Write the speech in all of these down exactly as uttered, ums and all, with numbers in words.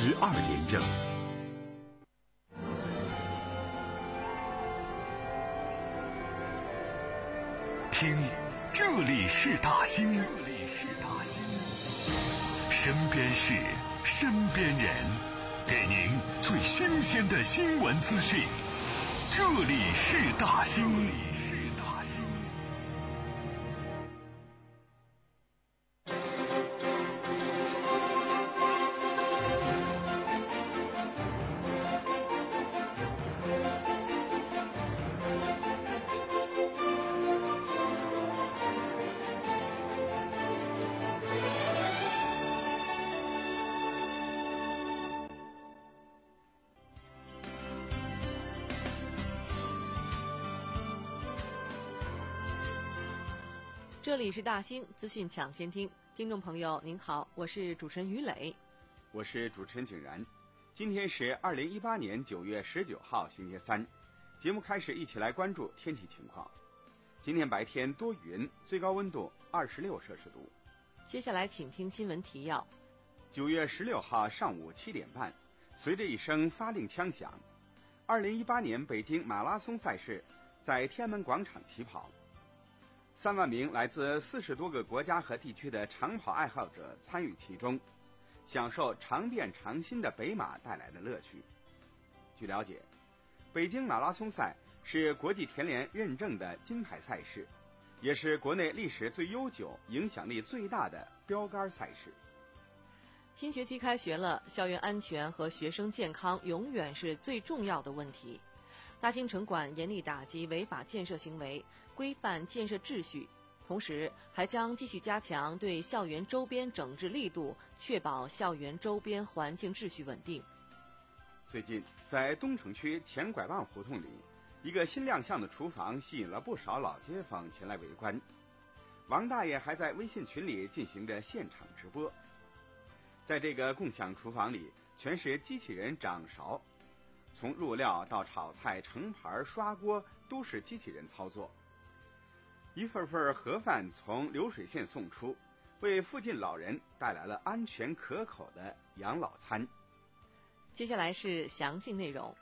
十二连胜。听，这里是大兴，这里是大兴，身边事，身边人，给您最新鲜的新闻资讯。这里是大兴，这里是大兴。 这里是大兴资讯抢先听，听众朋友您好，我是主持人于磊， 我是主持人景然。今天是二零一八年九月十九号，星期三。节目开始，一起来关注天气情况。今天白天多云，最高温度二十六摄氏度。 接下来请听新闻提要。 九月十六号上午七点半，随着一声发令枪响，二零一八年北京马拉松赛事在天安门广场起跑。三万名来自四十多个国家和地区的长跑爱好者参与其中，享受常变常新的北马带来的乐趣。据了解，北京马拉松赛是国际田联认证的金牌赛事，也是国内历史最悠久、影响力最大的标杆赛事。 新学期开学了，校园安全和学生健康永远是最重要的问题。大兴城管严厉打击违法建设行为，规范建设秩序，同时还将继续加强对校园周边整治力度，确保校园周边环境秩序稳定。 最近，在东城区前拐弯胡同里，一个新亮相的厨房吸引了不少老街坊前来围观。王大爷还在微信群里进行着现场直播。在这个共享厨房里，全是机器人掌勺，从入料到炒菜、盛盘、刷锅都是机器人操作。一份份盒饭从流水线送出，为附近老人带来了安全可口的养老餐。 接下来是详细内容。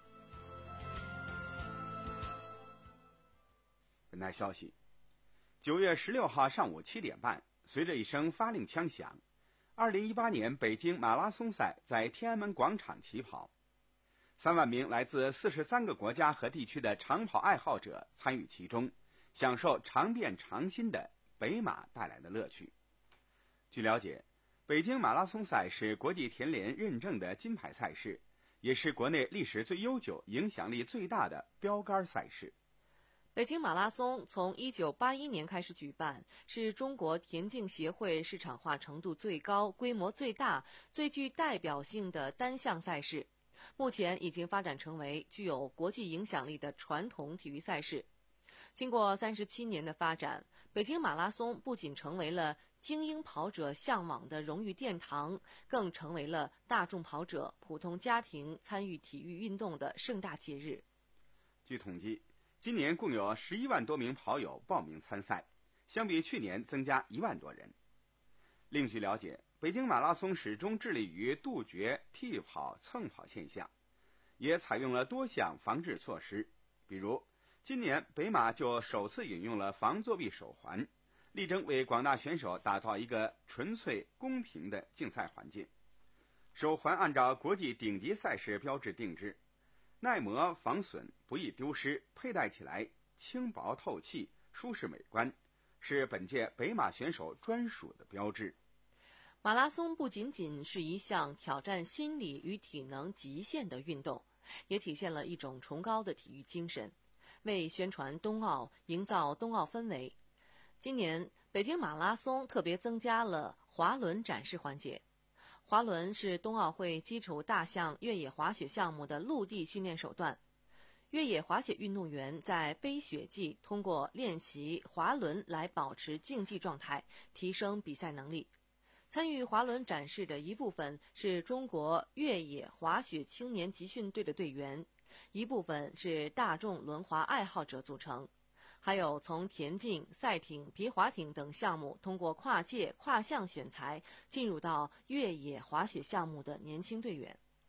本台消息，九月十六号上午七点半，随着一声发令枪响，二零一八年北京马拉松赛在天安门广场起跑。三万名来自四十三个国家和地区的长跑爱好者参与其中，享受常变常新的北马带来的乐趣。据了解，北京马拉松赛是国际田联认证的金牌赛事，也是国内历史最悠久、影响力最大的标杆赛事。 北京马拉松从一九八一年开始举办，是中国田径协会市场化程度最高、规模最大、最具代表性的单项赛事。目前已经发展成为具有国际影响力的传统体育赛事。经过三十七年的发展，北京马拉松不仅成为了精英跑者向往的荣誉殿堂，更成为了大众跑者、普通家庭参与体育运动的盛大节日。 据统计，今年共有十一万多名跑友报名参赛，相比去年增加一万多人。另据了解，北京马拉松始终致力于杜绝替跑、蹭跑现象，也采用了多项防治措施。比如，今年北马就首次引用了防作弊手环，力争为广大选手打造一个纯粹公平的竞赛环境。手环按照国际顶级赛事标志定制，耐磨防损，不易丢失，佩戴起来轻薄透气、舒适美观，是本届北马选手专属的标志。 马拉松不仅仅是一项挑战心理与体能极限的运动，也体现了一种崇高的体育精神，为宣传冬奥、营造冬奥氛围。今年北京马拉松特别增加了滑轮展示环节。滑轮是冬奥会基础大项越野滑雪项目的陆地训练手段。越野滑雪运动员在背雪季通过练习滑轮来保持竞技状态，提升比赛能力。参与滑轮展示的一部分是中国越野滑雪青年集训队的队员，一部分是大众轮滑爱好者组成，还有从田径、赛艇、皮划艇等项目通过跨界、跨项选材进入到越野滑雪项目的年轻队员。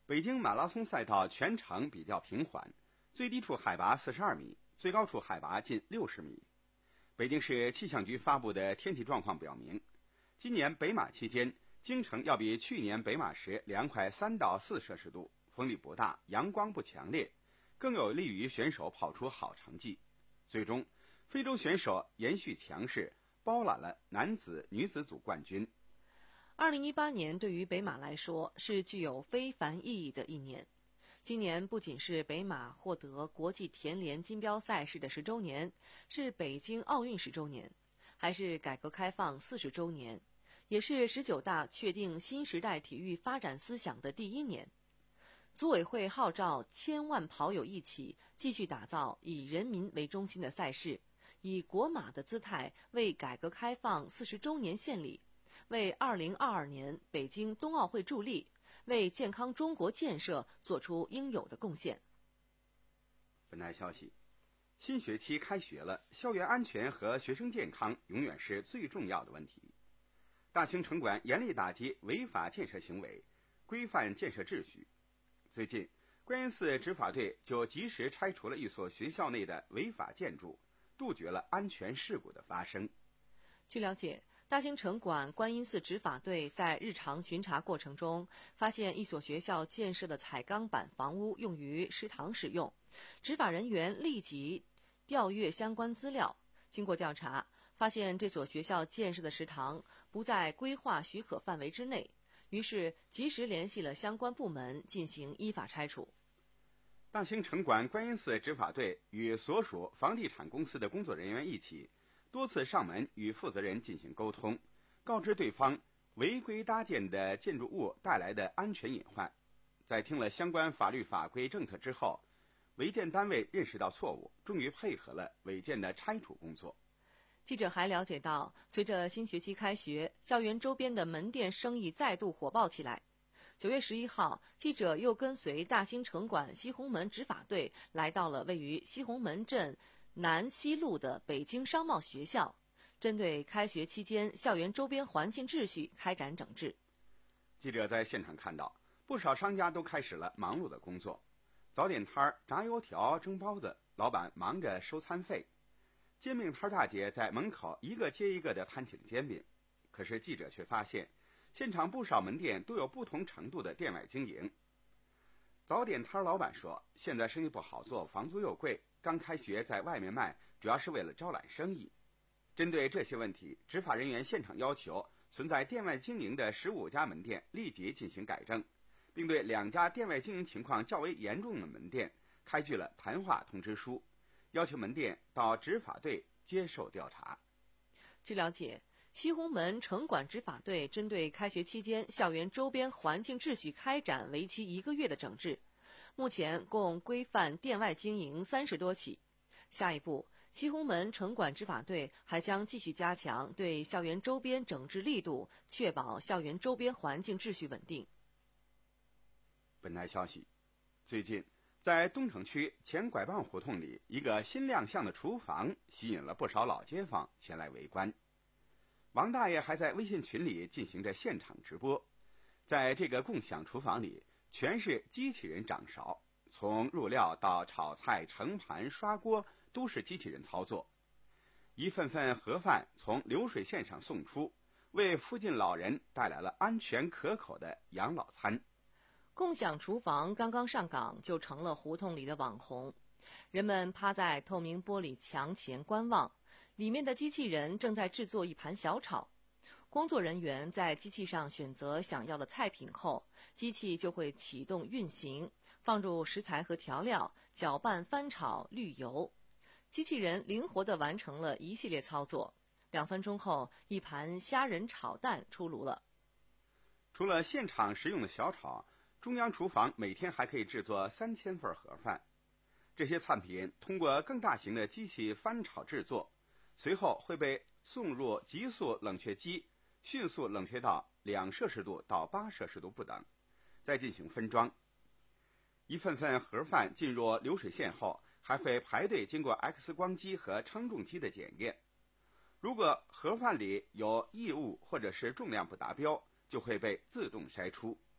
北京马拉松赛道全程比较平缓，最低处海拔四十二米，最高处海拔近六十米。北京市气象局发布的天气状况表明，今年北马期间，京城要比去年北马时凉快三到四摄氏度，风力不大，阳光不强烈，更有利于选手跑出好成绩。最终，非洲选手延续强势，包揽了男子、女子组冠军。 二零一八年对于北马来说是具有非凡意义的一年。今年不仅是北马获得国际田联金标赛事的十周年，是北京奥运十周年，还是改革开放四十周年，也是十九大确定新时代体育发展思想的第一年。组委会号召千万跑友一起继续打造以人民为中心的赛事，以国马的姿态为改革开放四十周年献礼，为二零二二年北京冬奥会助力，为健康中国建设做出应有的贡献。 本台消息，新学期开学了，校园安全和学生健康永远是最重要的问题。大兴城管严厉打击违法建设行为，规范建设秩序。最近，观音寺执法队就及时拆除了一所学校内的违法建筑，杜绝了安全事故的发生。 据了解，大兴城管观音寺执法队在日常巡查过程中，发现一所学校建设的彩钢板房屋用于食堂使用，执法人员立即调阅相关资料。经过调查，发现这所学校建设的食堂不在规划许可范围之内，于是及时联系了相关部门进行依法拆除。 大兴城管观音寺执法队与所属房地产公司的工作人员一起，多次上门与负责人进行沟通，告知对方违规搭建的建筑物带来的安全隐患。在听了相关法律法规政策之后，违建单位认识到错误，终于配合了违建的拆除工作。 记者还了解到，随着新学期开学，校园周边的门店生意再度火爆起来。九月十一号，记者又跟随大兴城管西红门执法队来到了位于西红门镇南西路的北京商贸学校，针对开学期间校园周边环境秩序开展整治。 记者在现场看到，不少商家都开始了忙碌的工作，早点摊儿炸油条、蒸包子，老板忙着收餐费。煎饼摊大姐在门口一个接一个地摊起了煎饼，可是记者却发现，现场不少门店都有不同程度的店外经营。早点摊老板说，现在生意不好做，房租又贵，刚开学在外面卖，主要是为了招揽生意。针对这些问题，执法人员现场要求存在店外经营的十五家门店立即进行改正，并对两家店外经营情况较为严重的门店开具了谈话通知书，要求门店到执法队接受调查。 据了解，西红门城管执法队针对开学期间校园周边环境秩序开展为期一个月的整治，目前共规范店外经营三十多起。下一步，西红门城管执法队还将继续加强对校园周边整治力度，确保校园周边环境秩序稳定。 本台消息，最近在东城区前拐棒胡同里，一个新亮相的厨房吸引了不少老街坊前来围观。王大爷还在微信群里进行着现场直播。在这个共享厨房里，全是机器人掌勺，从入料到炒菜、盛盘、刷锅都是机器人操作。一份份盒饭从流水线上送出，为附近老人带来了安全可口的养老餐。 共享厨房刚刚上岗就成了胡同里的网红，人们趴在透明玻璃墙前观望，里面的机器人正在制作一盘小炒。工作人员在机器上选择想要的菜品后，机器就会启动运行，放入食材和调料，搅拌、翻炒、滤油。机器人灵活地完成了一系列操作，两分钟后，一盘虾仁炒蛋出炉了。 除了现场食用的小炒，中央厨房每天还可以制作三千份盒饭。这些菜品通过更大型的机器翻炒制作，随后会被送入急速冷却机，迅速冷却到两摄氏度到八摄氏度不等，再进行分装。一份份盒饭进入流水线后，还会排队经过 X 光机和称重机的检验。如果盒饭里有异物或者是重量不达标，就会被自动筛出。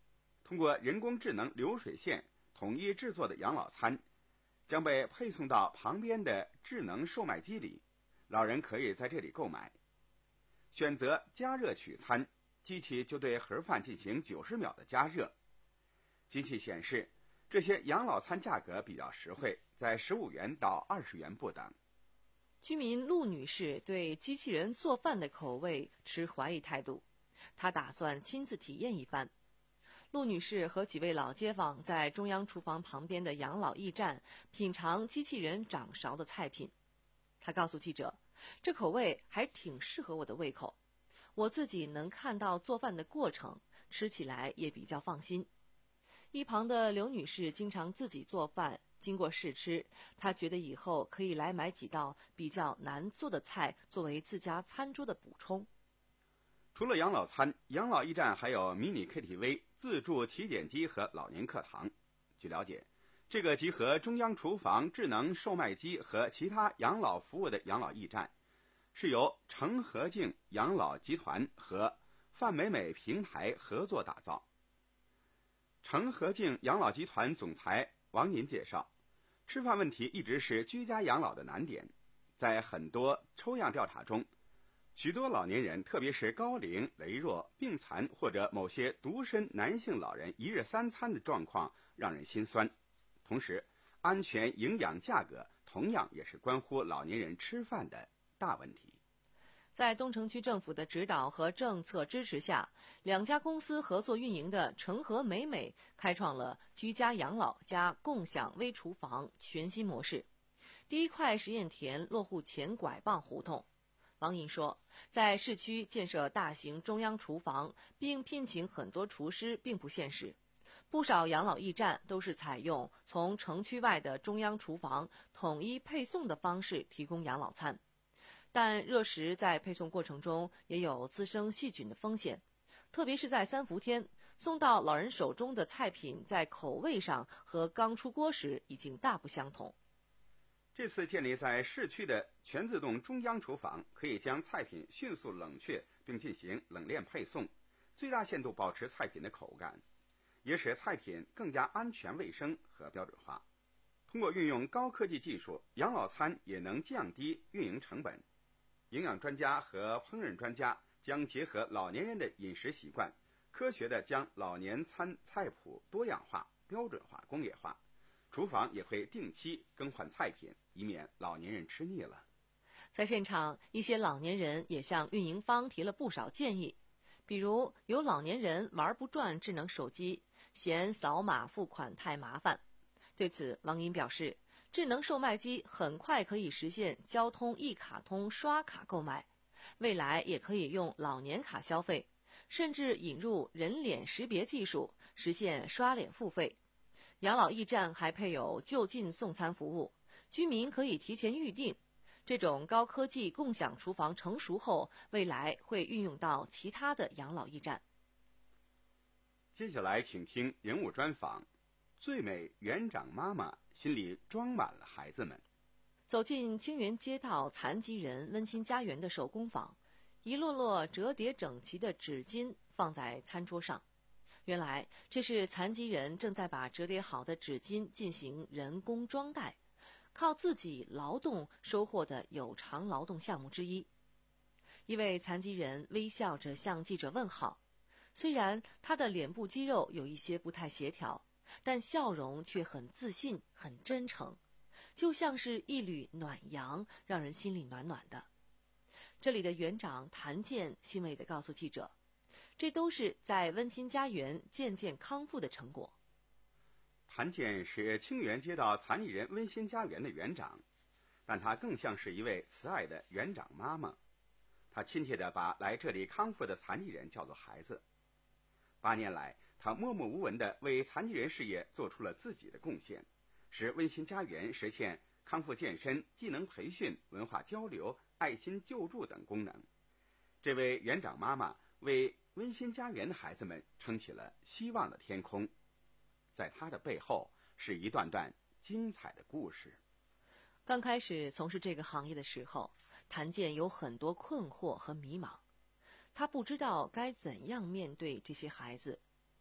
通过人工智能流水线统一制作的养老餐将被配送到旁边的智能售卖机里，老人可以在这里购买。选择加热取餐，机器就对盒饭进行九十秒的加热。机器显示，这些养老餐价格比较实惠，在十五元到二十元不等。 居民陆女士对机器人做饭的口味持怀疑态度，她打算亲自体验一番。陆女士和几位老街坊在中央厨房旁边的养老驿站品尝机器人掌勺的菜品。她告诉记者，这口味还挺适合我的胃口，我自己能看到做饭的过程，吃起来也比较放心。一旁的刘女士经常自己做饭，经过试吃，她觉得以后可以来买几道比较难做的菜作为自家餐桌的补充。 除了养老餐，养老驿站还有迷你 K T V、 自助体检机和老年课堂。据了解，这个集合中央厨房、智能售卖机和其他养老服务的养老驿站，是由成和敬养老集团和范美美平台合作打造。成和敬养老集团总裁王银介绍，吃饭问题一直是居家养老的难点。在很多抽样调查中，许多老年人，特别是高龄、羸弱、病残或者某些独身男性老人一日三餐的状况让人心酸。同时，安全、营养、价格同样也是关乎老年人吃饭的大问题。 在东城区政府的指导和政策支持下，两家公司合作运营的成和美美开创了居家养老加共享微厨房全新模式。第一块实验田落户前拐棒胡同。王银说，在市区建设大型中央厨房并聘请很多厨师并不现实，不少养老驿站都是采用从城区外的中央厨房统一配送的方式提供养老餐，但热食在配送过程中也有滋生细菌的风险，特别是在三伏天，送到老人手中的菜品在口味上和刚出锅时已经大不相同。 这次建立在市区的全自动中央厨房，可以将菜品迅速冷却并进行冷链配送，最大限度保持菜品的口感，也使菜品更加安全卫生和标准化。通过运用高科技技术，养老餐也能降低运营成本。营养专家和烹饪专家将结合老年人的饮食习惯，科学地将老年餐菜谱多样化、标准化、工业化。厨房也会定期更换菜品，以免老年人吃腻了。 在现场，一些老年人也向运营方提了不少建议，比如有老年人玩不转智能手机，嫌扫码付款太麻烦。对此，王银表示，智能售卖机很快可以实现交通一卡通刷卡购买，未来也可以用老年卡消费，甚至引入人脸识别技术，实现刷脸付费。养老驿站还配有就近送餐服务，居民可以提前预订。这种高科技共享厨房成熟后，未来会运用到其他的养老驿站。 接下来请听人物专访，最美园长妈妈心里装满了孩子们。 走进清源街道残疾人温馨家园的手工坊，一摞摞折叠整齐的纸巾放在餐桌上。原来这是残疾人正在把折叠好的纸巾进行人工装袋，靠自己劳动收获的有偿劳动项目之一。一位残疾人微笑着向记者问好，虽然他的脸部肌肉有一些不太协调，但笑容却很自信、很真诚，就像是一缕暖阳，让人心里暖暖的。这里的园长谭健欣慰地告诉记者，这都是在温馨家园渐渐康复的成果。 谭健是清源街道残疾人温馨家园的园长，但他更像是一位慈爱的园长妈妈。他亲切地把来这里康复的残疾人叫做孩子。八年来，他默默无闻地为残疾人事业做出了自己的贡献，使温馨家园实现康复健身、技能培训、文化交流、爱心救助等功能。这位园长妈妈为温馨家园的孩子们撑起了希望的天空，在他的背后是一段段精彩的故事。 刚开始从事这个行业的时候，谭健有很多困惑和迷茫，他不知道该怎样面对这些孩子。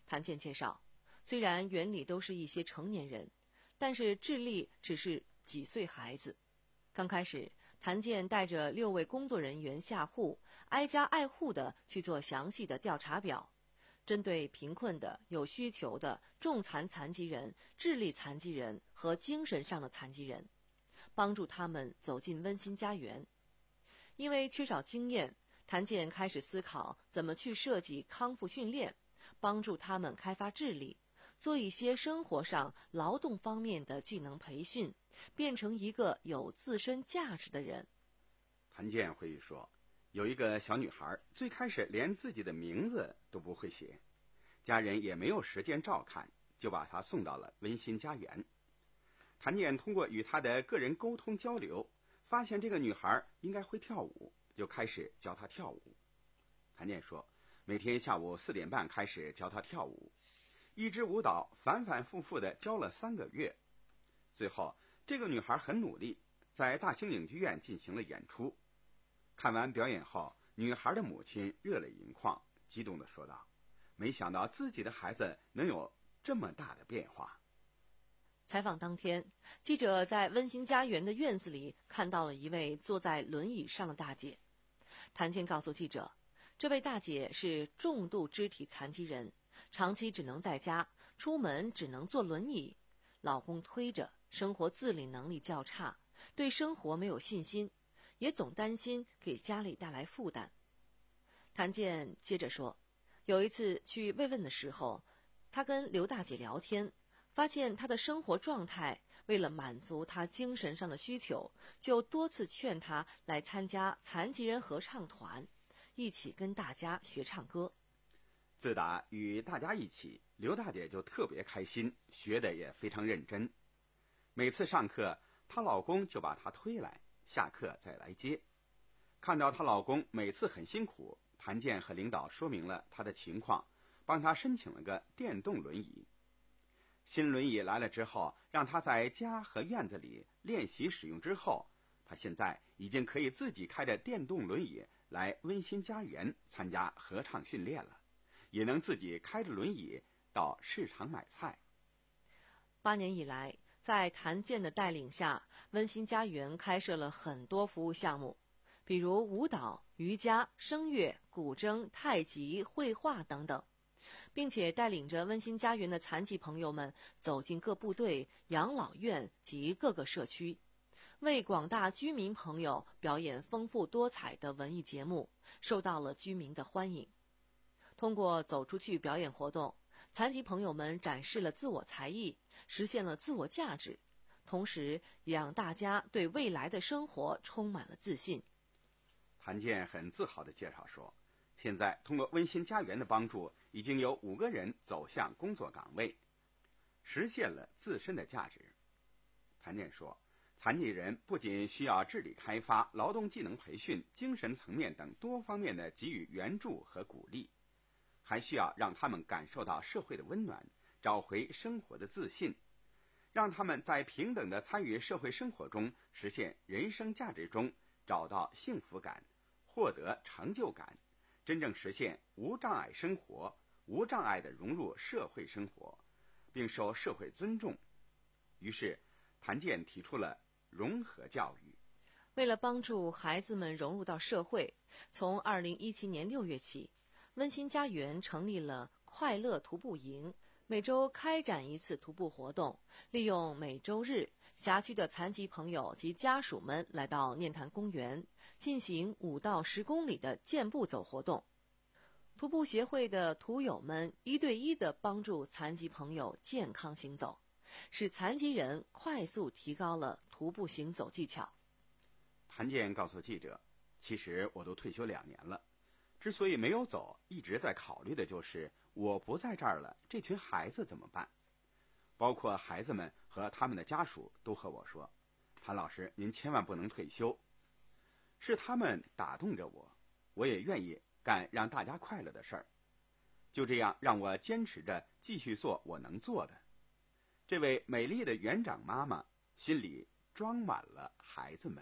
谭健介绍，虽然园里都是一些成年人，但是智力只是几岁孩子。刚开始，谭健带着六位工作人员下户，挨家挨户地去做详细的调查表，针对贫困的、有需求的、重残残疾人、智力残疾人和精神上的残疾人，帮助他们走进温馨家园。因为缺少经验，谭健开始思考怎么去设计康复训练，帮助他们开发智力，做一些生活上、劳动方面的技能培训，变成一个有自身价值的人。 谭健回忆说，有一个小女孩最开始连自己的名字都不会写，家人也没有时间照看，就把她送到了温馨家园。谭健通过与她的个人沟通交流，发现这个女孩应该会跳舞，就开始教她跳舞。谭健说，每天下午四点半开始教她跳舞，一支舞蹈反反复复地教了三个月。最后，这个女孩很努力，在大兴影剧院进行了演出。看完表演后，女孩的母亲热泪盈眶，激动地说道，没想到自己的孩子能有这么大的变化。 采访当天，记者在温馨家园的院子里看到了一位坐在轮椅上的大姐。谭健告诉记者，这位大姐是重度肢体残疾人，长期只能在家，出门只能坐轮椅，老公推着，生活自理能力较差，对生活没有信心，也总担心给家里带来负担。谭健接着说，有一次去慰问的时候，他跟刘大姐聊天，发现她的生活状态，为了满足她精神上的需求，就多次劝她来参加残疾人合唱团，一起跟大家学唱歌。 自打与大家一起，刘大姐就特别开心，学得也非常认真。每次上课，她老公就把她推来，下课再来接。看到她老公每次很辛苦，谭健和领导说明了她的情况，帮她申请了个电动轮椅。新轮椅来了之后，让她在家和院子里练习使用之后，她现在已经可以自己开着电动轮椅来温馨家园参加合唱训练了，也能自己开着轮椅到市场买菜。 八年以来，在谭健的带领下，温馨家园开设了很多服务项目，比如舞蹈、瑜伽、声乐、古筝、太极、绘画等等，并且带领着温馨家园的残疾朋友们走进各部队、养老院及各个社区，为广大居民朋友表演丰富多彩的文艺节目，受到了居民的欢迎。通过走出去表演活动，残疾朋友们展示了自我才艺，实现了自我价值，同时也让大家对未来的生活充满了自信。 谭健很自豪地介绍说，现在通过温馨家园的帮助，已经有五个人走向工作岗位，实现了自身的价值。谭健说，残疾人不仅需要智力开发、劳动技能培训、精神层面等多方面的给予援助和鼓励，还需要让他们感受到社会的温暖，找回生活的自信，让他们在平等的参与社会生活中，实现人生价值中找到幸福感，获得成就感，真正实现无障碍生活，无障碍地融入社会生活，并受社会尊重。于是，谭健提出了融合教育。 为了帮助孩子们融入到社会，从二零一七年六月起，温馨家园成立了快乐徒步营，每周开展一次徒步活动，利用每周日，辖区的残疾朋友及家属们来到念坛公园，进行五到十公里的健步走活动。徒步协会的徒友们一对一地帮助残疾朋友健康行走，使残疾人快速提高了徒步行走技巧。 谭健告诉记者，其实我都退休两年了，之所以没有走，一直在考虑的就是我不在这儿了，这群孩子怎么办？包括孩子们和他们的家属都和我说，谭老师您千万不能退休。是他们打动着我，我也愿意干让大家快乐的事儿，就这样让我坚持着继续做我能做的。这位美丽的园长妈妈心里装满了孩子们。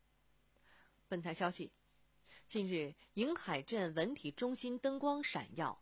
本台消息，近日，颍海镇文体中心灯光闪耀，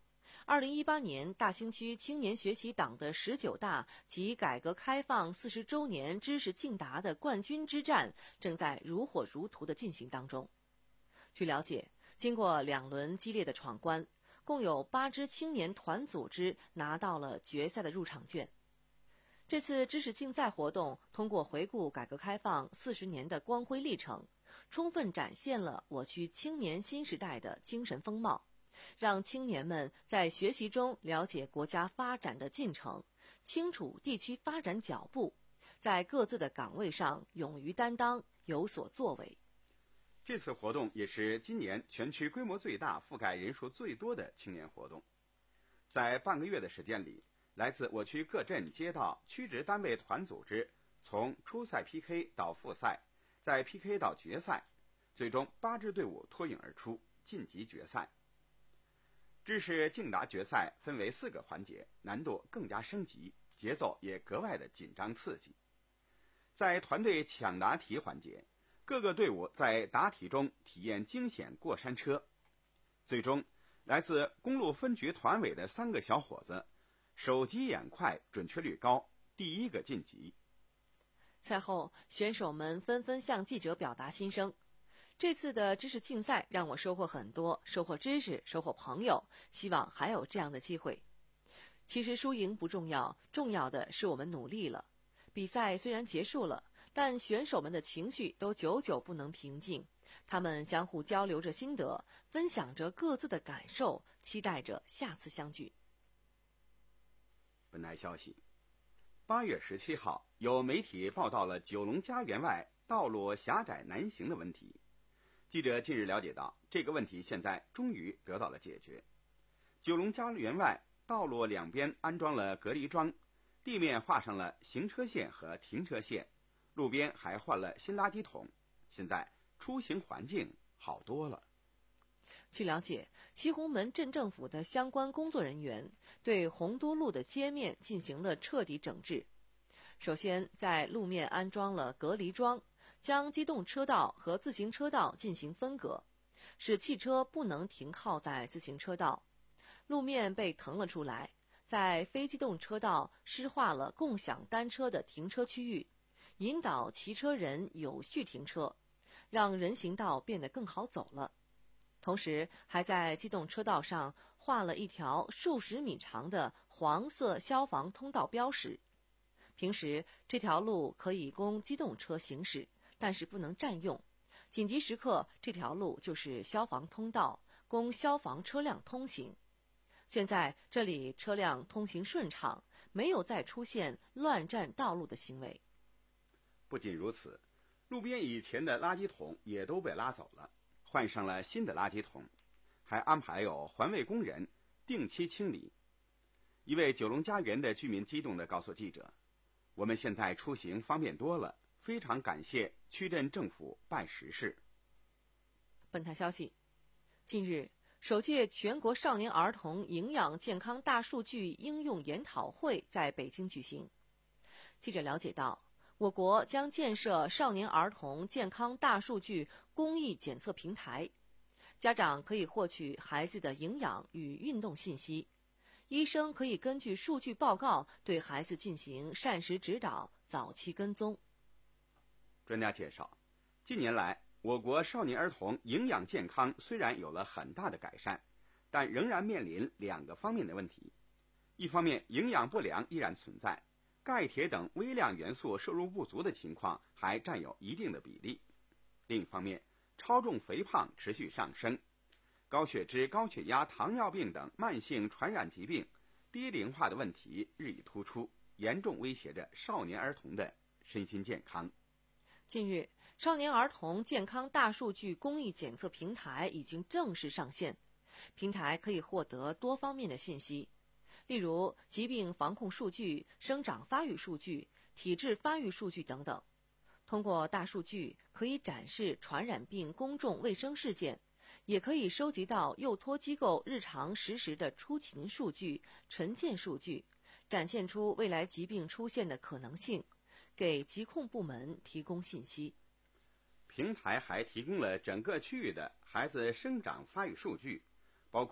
二零一八年大兴区青年学习党的十九大及改革开放四十周年知识竞答的冠军之战正在如火如荼地进行当中。据了解，经过两轮激烈的闯关，共有八支青年团组织拿到了决赛的入场券。这次知识竞赛活动通过回顾改革开放四十年的光辉历程，充分展现了我区青年新时代的精神风貌，让青年们在学习中了解国家发展的进程，清楚地区发展脚步，在各自的岗位上勇于担当，有所作为。 这次活动也是今年全区规模最大、覆盖人数最多的青年活动。在半个月的时间里，来自我区各镇街道、区直单位团组织从初赛 P K 到复赛，再 P K 到决赛，最终八支队伍脱颖而出，晋级决赛。知识竞答决赛分为四个环节，难度更加升级，节奏也格外的紧张刺激。在团队抢答题环节，各个队伍在答题中体验惊险过山车，最终来自公路分局团委的三个小伙子手疾眼快，准确率高，第一个晋级。 赛后，选手们纷纷向记者表达心声。这次的知识竞赛让我收获很多，收获知识，收获朋友，希望还有这样的机会。其实输赢不重要，重要的是我们努力了。比赛虽然结束了，但选手们的情绪都久久不能平静，他们相互交流着心得，分享着各自的感受，期待着下次相聚。 本台消息，八月十七号，有媒体报道了九龙家园外道路狭窄难行的问题。记者近日了解到，这个问题现在终于得到了解决。九龙家园外道路两边安装了隔离桩，地面画上了行车线和停车线，路边还换了新垃圾桶，现在出行环境好多了。 据了解，西红门镇政府的相关工作人员对洪都路的街面进行了彻底整治。首先，在路面安装了隔离桩，将机动车道和自行车道进行分隔，使汽车不能停靠在自行车道。路面被腾了出来，在非机动车道施划了共享单车的停车区域，引导骑车人有序停车，让人行道变得更好走了。同时，还在机动车道上画了一条数十米长的黄色消防通道标识。平时这条路可以供机动车行驶，但是不能占用。紧急时刻，这条路就是消防通道，供消防车辆通行。现在这里车辆通行顺畅，没有再出现乱占道路的行为。 不仅如此，路边以前的垃圾桶也都被拉走了，换上了新的垃圾桶，还安排有环卫工人定期清理。一位九龙家园的居民激动地告诉记者，我们现在出行方便多了，非常感谢区镇政府办实事。 本台消息，近日首届全国少年儿童营养健康大数据应用研讨会在北京举行。记者了解到，我国将建设少年儿童健康大数据公益检测平台，家长可以获取孩子的营养与运动信息，医生可以根据数据报告对孩子进行膳食指导、早期跟踪。 专家介绍，近年来我国少年儿童营养健康虽然有了很大的改善，但仍然面临两个方面的问题。一方面，营养不良依然存在，钙铁等微量元素摄入不足的情况还占有一定的比例。另一方面，超重肥胖持续上升，高血脂、高血压、糖尿病等慢性传染疾病低龄化的问题日益突出，严重威胁着少年儿童的身心健康。 近日，少年儿童健康大数据公益检测平台已经正式上线。平台可以获得多方面的信息，例如疾病防控数据、生长发育数据、体质发育数据等等。通过大数据，可以展示传染病公众卫生事件，也可以收集到幼托机构日常实时的出勤数据、晨健数据，展现出未来疾病出现的可能性，给疾控部门提供信息。 平台还提供了整个区域的孩子生长发育数据，包括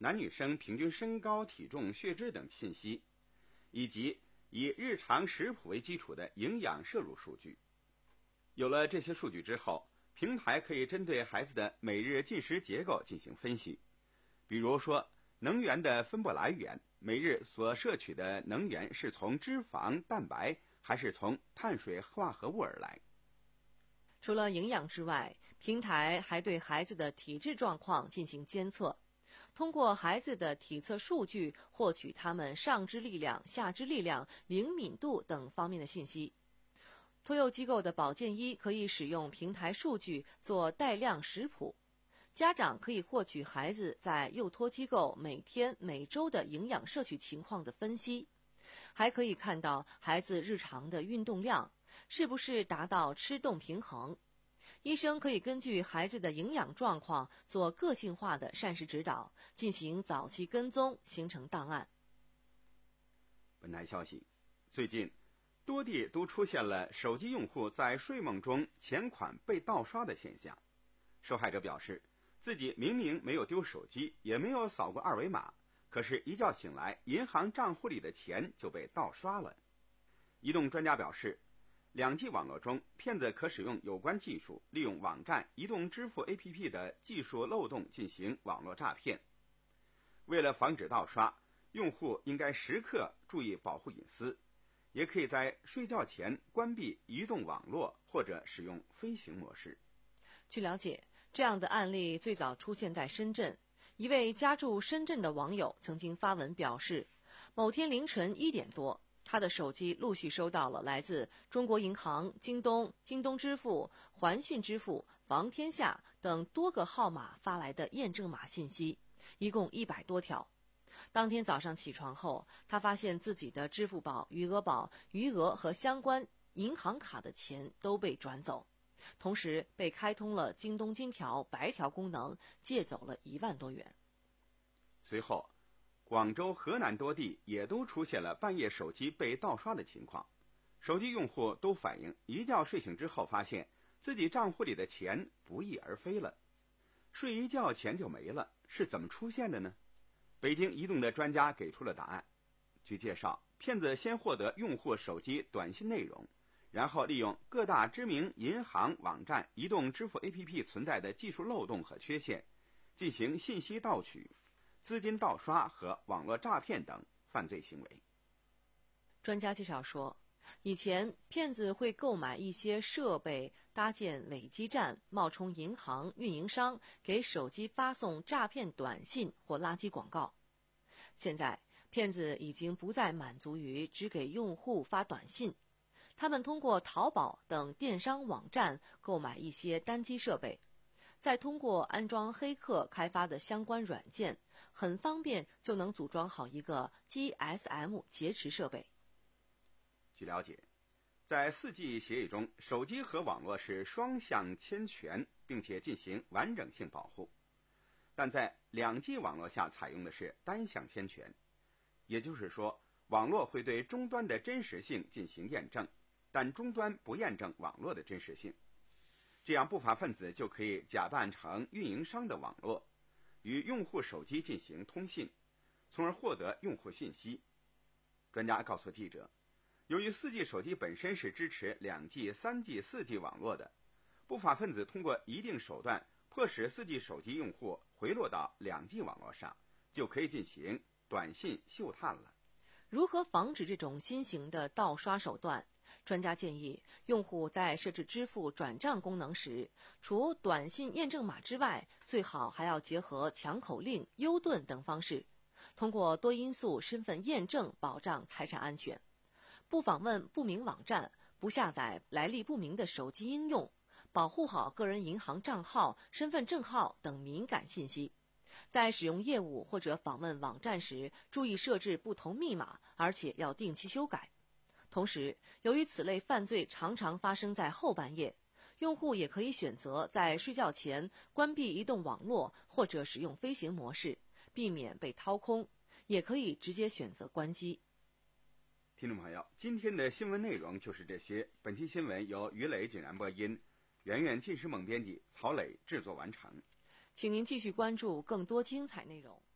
男女生平均身高、体重、血脂等信息，以及以日常食谱为基础的营养摄入数据。有了这些数据之后，平台可以针对孩子的每日进食结构进行分析，比如说能源的分布来源，每日所摄取的能源是从脂肪、蛋白还是从碳水化合物而来。 除了营养之外，平台还对孩子的体质状况进行监测，通过孩子的体测数据获取他们上肢力量、下肢力量、灵敏度等方面的信息。托幼机构的保健医可以使用平台数据做带量食谱，家长可以获取孩子在幼托机构每天、每周的营养摄取情况的分析，还可以看到孩子日常的运动量是不是达到吃动平衡。医生可以根据孩子的营养状况做个性化的膳食指导，进行早期跟踪，形成档案。 本台消息，最近多地都出现了手机用户在睡梦中钱款被盗刷的现象。受害者表示，自己明明没有丢手机，也没有扫过二维码，可是一觉醒来，银行账户里的钱就被盗刷了。移动专家表示，两 G 网络中，骗子可使用有关技术，利用网站、移动支付 A P P 的技术漏洞进行网络诈骗。为了防止盗刷，用户应该时刻注意保护隐私，也可以在睡觉前关闭移动网络或者使用飞行模式。 据了解，这样的案例最早出现在深圳。一位家住深圳的网友曾经发文表示，某天凌晨一点多，他的手机陆续收到了来自中国银行、京东、京东支付、环讯支付、房天下等多个号码发来的验证码信息，一共一百多条。当天早上起床后，他发现自己的支付宝、余额宝余额和相关银行卡的钱都被转走，同时被开通了京东金条、白条功能，借走了一万多元。 随后，广州、河南多地也都出现了半夜手机被盗刷的情况。手机用户都反映，一觉睡醒之后发现自己账户里的钱不翼而飞了，睡一觉钱就没了，是怎么出现的呢？北京移动的专家给出了答案。据介绍，骗子先获得用户手机短信内容，然后利用各大知名银行网站、移动支付 A P P 存在的技术漏洞和缺陷，进行信息盗取、资金盗刷和网络诈骗等犯罪行为。 专家介绍说，以前骗子会购买一些设备，搭建伪基站，冒充银行运营商，给手机发送诈骗短信或垃圾广告。现在骗子已经不再满足于只给用户发短信，他们通过淘宝等电商网站购买一些单机设备，再通过安装黑客开发的相关软件，很方便就能组装好一个 G S M 劫持设备。 据了解，在 四 G 协议中，手机和网络是双向牵权，并且进行完整性保护。但在两 G 网络下采用的是单向牵权，也就是说，网络会对终端的真实性进行验证，但终端不验证网络的真实性。这样不法分子就可以假扮成运营商的网络，与用户手机进行通信，从而获得用户信息。专家告诉记者，由于 四 G 手机本身是支持两 G、三 G、四 G 网络的，不法分子通过一定手段迫使 四 G 手机用户回落到两 G 网络上，就可以进行短信嗅探了。 如何防止这种新型的盗刷手段？专家建议，用户在设置支付转账功能时，除短信验证码之外，最好还要结合抢口令、优盾等方式，通过多因素身份验证保障财产安全。不访问不明网站，不下载来历不明的手机应用，保护好个人银行账号、身份证号等敏感信息。在使用业务或者访问网站时，注意设置不同密码，而且要定期修改。同时，由于此类犯罪常常发生在后半夜，用户也可以选择在睡觉前关闭移动网络或者使用飞行模式，避免被掏空，也可以直接选择关机。 听众朋友，今天的新闻内容就是这些。本期新闻由于磊景然播音，圆圆、晋时猛编辑，曹磊制作完成。 请您继续关注更多精彩内容。